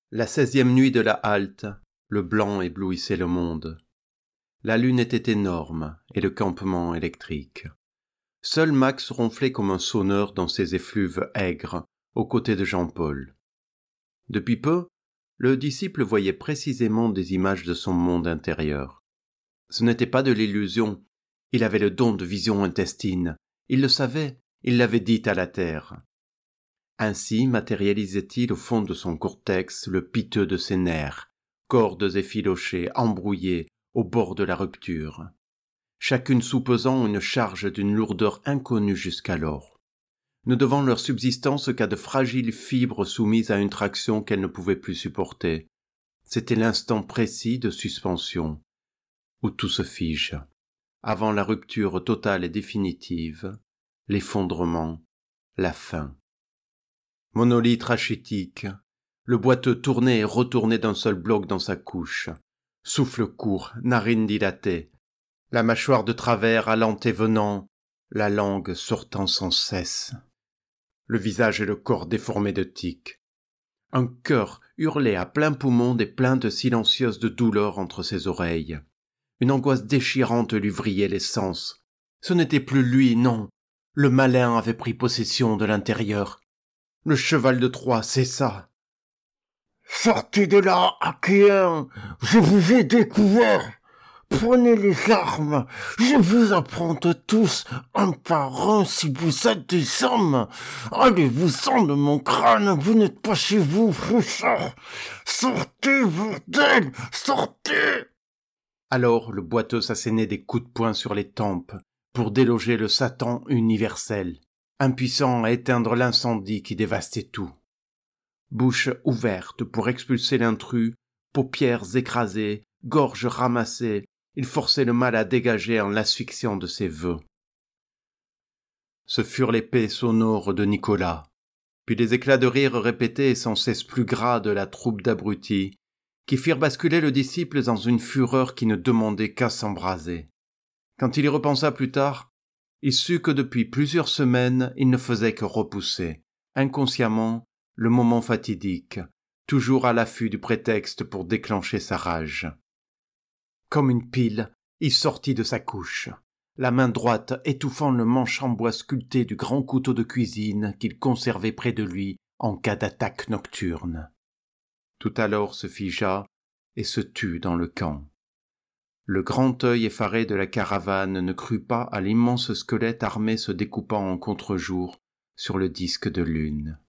La 16e nuit de la halte, le blanc éblouissait le monde. La lune était énorme et le campement électrique. Seul Max ronflait comme un sonneur dans ses effluves aigres, aux côtés de Jean-Paul. Depuis peu, le disciple voyait précisément des images de son monde intérieur. Ce n'était pas de l'illusion, il avait le don de vision intestine, il le savait, il l'avait dit à la terre. Ainsi matérialisait-il au fond de son cortex le piteux de ses nerfs, cordes effilochées, embrouillées, au bord de la rupture, chacune soupesant une charge d'une lourdeur inconnue jusqu'alors, ne devant leur subsistance qu'à de fragiles fibres soumises à une traction qu'elles ne pouvaient plus supporter. C'était l'instant précis de suspension, où tout se fige, avant la rupture totale et définitive, l'effondrement, la fin. Monolithe rachitique, le boiteux tournait et retournait d'un seul bloc dans sa couche. Souffle court, narines dilatées, la mâchoire de travers allant et venant, la langue sortant sans cesse. Le visage et le corps déformés de tics. Un cœur hurlait à plein poumon des plaintes silencieuses de douleur entre ses oreilles. Une angoisse déchirante lui vrillait les sens. Ce n'était plus lui, non. Le malin avait pris possession de l'intérieur. Le cheval de Troie, c'est ça. « Sortez de là, Achéens, je vous ai découvert. Prenez les armes, je vous affronte tous, un par un, si vous êtes des hommes. Allez-vous-en de mon crâne, vous n'êtes pas chez vous, fouchard. Sortez, bordel, sortez !» Alors le boiteux s'assénait des coups de poing sur les tempes pour déloger le Satan universel, impuissant à éteindre l'incendie qui dévastait tout. Bouche ouverte pour expulser l'intrus, paupières écrasées, gorge ramassée, il forçait le mal à dégager en l'asphyxiant de ses vœux. Ce furent les paix sonores de Nicolas, puis les éclats de rire répétés et sans cesse plus gras de la troupe d'abrutis, qui firent basculer le disciple dans une fureur qui ne demandait qu'à s'embraser. Quand il y repensa plus tard, il sut que depuis plusieurs semaines, il ne faisait que repousser, inconsciemment, le moment fatidique, toujours à l'affût du prétexte pour déclencher sa rage. Comme une pile, il sortit de sa couche, la main droite étouffant le manche en bois sculpté du grand couteau de cuisine qu'il conservait près de lui en cas d'attaque nocturne. Tout alors se figea et se tut dans le camp. Le grand œil effaré de la caravane ne crut pas à l'immense squelette armé se découpant en contre-jour sur le disque de lune.